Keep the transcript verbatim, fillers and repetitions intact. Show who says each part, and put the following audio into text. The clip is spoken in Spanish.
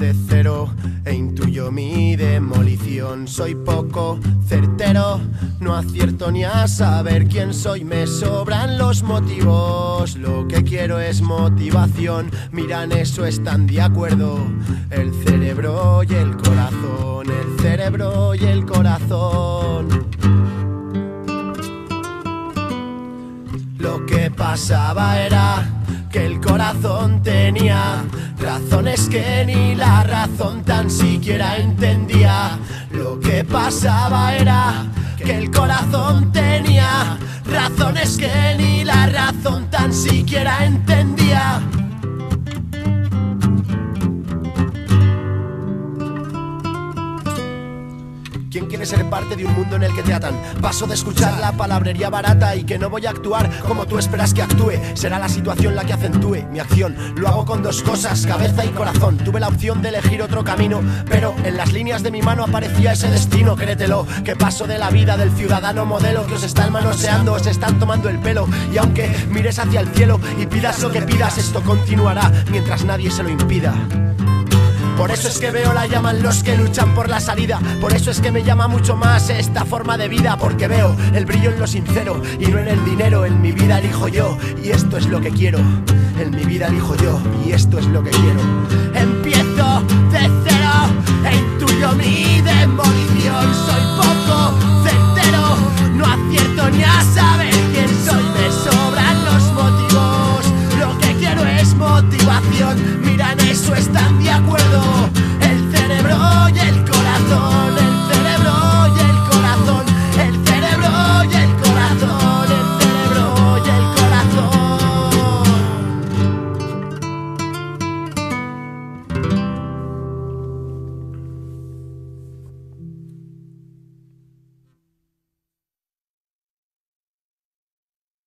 Speaker 1: de cero e intuyo mi demolición. Soy poco certero, no acierto ni a saber quién soy. Me sobran los motivos, lo que quiero es motivación. Mira, en eso están de acuerdo el cerebro y el corazón, el cerebro y el corazón. Lo que pasaba era que el corazón tenía razones que ni la razón tan siquiera entendía. Lo que pasaba era que el corazón tenía razones que ni la razón tan siquiera entendía. ¿Quién quiere ser parte de un mundo en el que te atan? Paso de escuchar la palabrería barata y que no voy a actuar como tú esperas que actúe. Será la situación la que acentúe mi acción. Lo hago con dos cosas, cabeza y corazón. Tuve la opción de elegir otro camino, pero en las líneas de mi mano aparecía ese destino. Créetelo, que paso de la vida del ciudadano modelo que os están manoseando, os están tomando el pelo. Y aunque mires hacia el cielo y pidas lo que pidas, esto continuará mientras nadie se lo impida. Por eso es que veo la llama en los que luchan por la salida. Por eso es que me llama mucho más esta forma de vida. Porque veo el brillo en lo sincero y no en el dinero. En mi vida elijo yo y esto es lo que quiero. En mi vida elijo yo y esto es lo que quiero. Empiezo de cero e intuyo mi demolición. Soy poco certero, no acierto ni a saber quién soy. Me sobran los motivos, lo que quiero es motivación. Mira, en eso están